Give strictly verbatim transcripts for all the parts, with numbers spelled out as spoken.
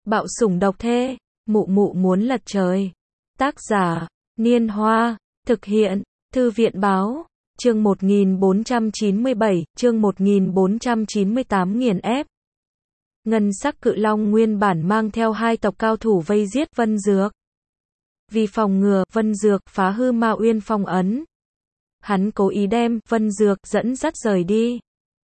Bạo sủng độc thê, mụ mụ muốn lật trời. Tác giả, Niên Hoa, thực hiện, Thư viện Báo, chương một nghìn bốn trăm chín mươi bảy, chương một nghìn bốn trăm chín mươi tám nghiền ép. Ngân sắc cự long nguyên bản mang theo hai tộc cao thủ vây giết Vân Dược. Vì phòng ngừa Vân Dược phá hư Ma Uyên phong ấn, hắn cố ý đem Vân Dược dẫn dắt rời đi.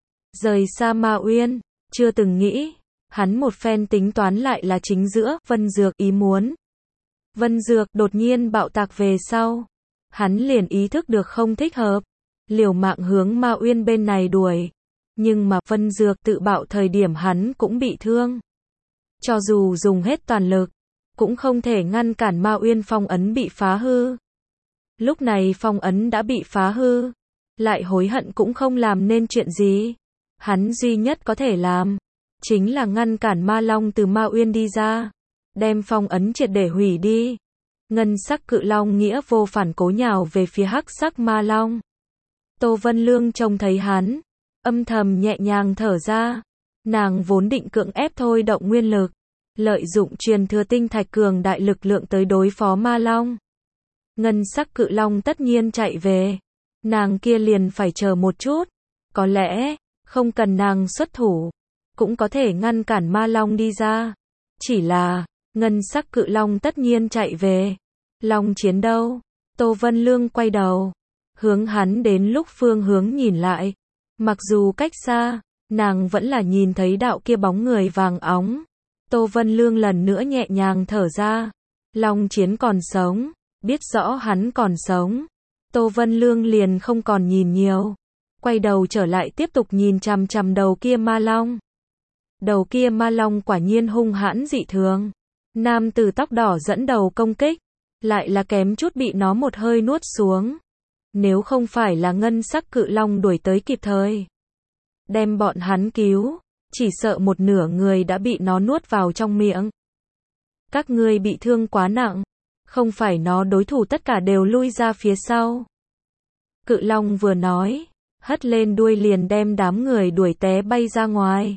Rời xa Ma Uyên, chưa từng nghĩ, hắn một phen tính toán lại là chính giữa Vân Dược ý muốn. Vân Dược đột nhiên bạo tạc về sau, hắn liền ý thức được không thích hợp, liều mạng hướng Ma Uyên bên này đuổi. Nhưng mà Vân Dược tự bạo thời điểm hắn cũng bị thương. Cho dù dùng hết toàn lực, cũng không thể ngăn cản Ma Uyên phong ấn bị phá hư. Lúc này phong ấn đã bị phá hư, lại hối hận cũng không làm nên chuyện gì. Hắn duy nhất có thể làm, chính là ngăn cản Ma Long từ Ma Uyên đi ra, đem phong ấn triệt để hủy đi. Ngân sắc cự long nghĩa vô phản cố nhào về phía hắc sắc Ma Long. Tô Vân Lương trông thấy hắn, âm thầm nhẹ nhàng thở ra. Nàng vốn định cưỡng ép thôi động nguyên lực, lợi dụng truyền thừa tinh thạch cường đại lực lượng tới đối phó Ma Long. Ngân sắc cự long tất nhiên chạy về, nàng kia liền phải chờ một chút. Có lẽ, không cần nàng xuất thủ, cũng có thể ngăn cản Ma Long đi ra. Chỉ là, ngân sắc cự long tất nhiên chạy về. Long chiến đâu? Tô Vân Lương quay đầu, hướng hắn đến lúc phương hướng nhìn lại. Mặc dù cách xa, nàng vẫn là nhìn thấy đạo kia bóng người vàng óng. Tô Vân Lương lần nữa nhẹ nhàng thở ra. Long chiến còn sống, biết rõ hắn còn sống. Tô Vân Lương liền không còn nhìn nhiều, quay đầu trở lại tiếp tục nhìn chằm chằm đầu kia Ma Long. Đầu kia Ma Long quả nhiên hung hãn dị thường. Nam tử tóc đỏ dẫn đầu công kích, lại là kém chút bị nó một hơi nuốt xuống. Nếu không phải là ngân sắc cự long đuổi tới kịp thời, đem bọn hắn cứu, chỉ sợ một nửa người đã bị nó nuốt vào trong miệng. Các ngươi bị thương quá nặng, không phải nó đối thủ tất cả đều lui ra phía sau. Cự long vừa nói, hất lên đuôi liền đem đám người đuổi té bay ra ngoài.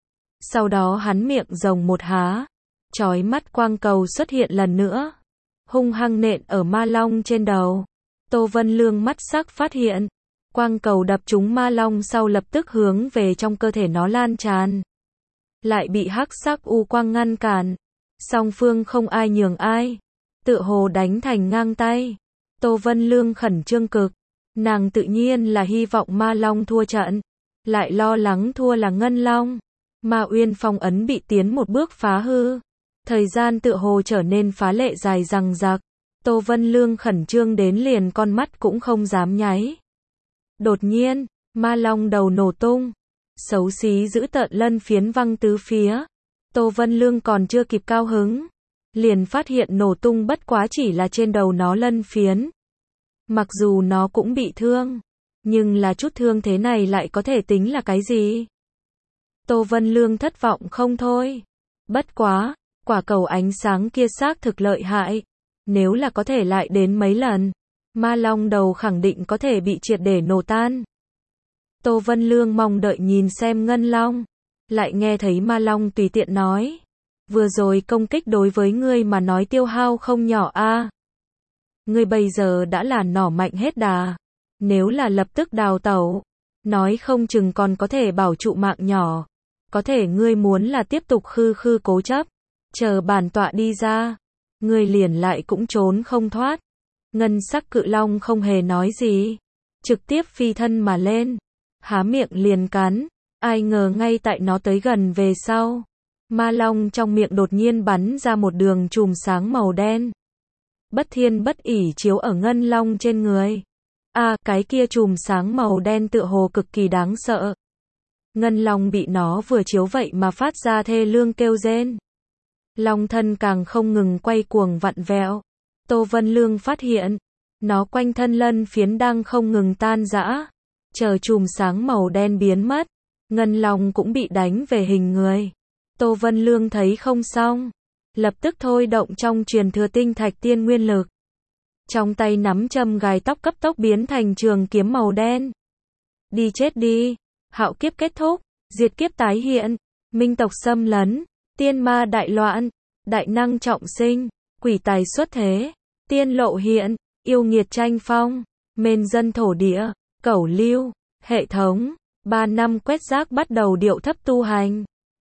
Sau đó hắn miệng rồng một há, chói mắt quang cầu xuất hiện lần nữa, hung hăng nện ở Ma Long trên đầu. Tô Vân Lương mắt sắc phát hiện, quang cầu đập trúng Ma Long sau lập tức hướng về trong cơ thể nó lan tràn. Lại bị hắc sắc u quang ngăn cản. Song phương không ai nhường ai, tựa hồ đánh thành ngang tay. Tô Vân Lương khẩn trương cực, nàng tự nhiên là hy vọng Ma Long thua trận, lại lo lắng thua là Ngân Long. Ma Uyên phong ấn bị tiến một bước phá hư, thời gian tựa hồ trở nên phá lệ dài dằng dặc. Tô Vân Lương khẩn trương đến liền con mắt cũng không dám nháy. Đột nhiên, Ma Long đầu nổ tung, xấu xí dữ tợn lân phiến văng tứ phía. Tô Vân Lương còn chưa kịp cao hứng, liền phát hiện nổ tung bất quá chỉ là trên đầu nó lân phiến. Mặc dù nó cũng bị thương, nhưng là chút thương thế này lại có thể tính là cái gì? Tô Vân Lương thất vọng không thôi. Bất quá, quả cầu ánh sáng kia xác thực lợi hại. Nếu là có thể lại đến mấy lần, Ma Long đầu khẳng định có thể bị triệt để nổ tan. Tô Vân Lương mong đợi nhìn xem Ngân Long, lại nghe thấy Ma Long tùy tiện nói, vừa rồi công kích đối với ngươi mà nói tiêu hao không nhỏ a. À. Ngươi bây giờ đã là nỏ mạnh hết đà, nếu là lập tức đào tẩu, nói không chừng còn có thể bảo trụ mạng nhỏ. Có thể ngươi muốn là tiếp tục khư khư cố chấp, chờ bản tọa đi ra, ngươi liền lại cũng trốn không thoát. Ngân sắc cự long không hề nói gì, trực tiếp phi thân mà lên, há miệng liền cắn. Ai ngờ ngay tại nó tới gần về sau, Ma Long trong miệng đột nhiên bắn ra một đường chùm sáng màu đen. Bất thiên bất ỷ chiếu ở Ngân Long trên người. A, à, cái kia chùm sáng màu đen tựa hồ cực kỳ đáng sợ. Ngân Long bị nó vừa chiếu vậy mà phát ra thê lương kêu rên. Long thân càng không ngừng quay cuồng vặn vẹo. Tô Vân Lương phát hiện, nó quanh thân lân phiến đang không ngừng tan rã. Chờ chùm sáng màu đen biến mất, Ngân Long cũng bị đánh về hình người. Tô Vân Lương thấy không xong, lập tức thôi động trong truyền thừa tinh thạch tiên nguyên lực. Trong tay nắm châm gài tóc cấp tốc biến thành trường kiếm màu đen. Đi chết đi, hạo kiếp kết thúc, diệt kiếp tái hiện, minh tộc xâm lấn. tiên ma đại loạn, đại năng trọng sinh, quỷ tài xuất thế, tiên lộ hiện, yêu nghiệt tranh phong, mên dân thổ địa, cẩu lưu, hệ thống, ba năm quét rác bắt đầu điệu thấp tu hành.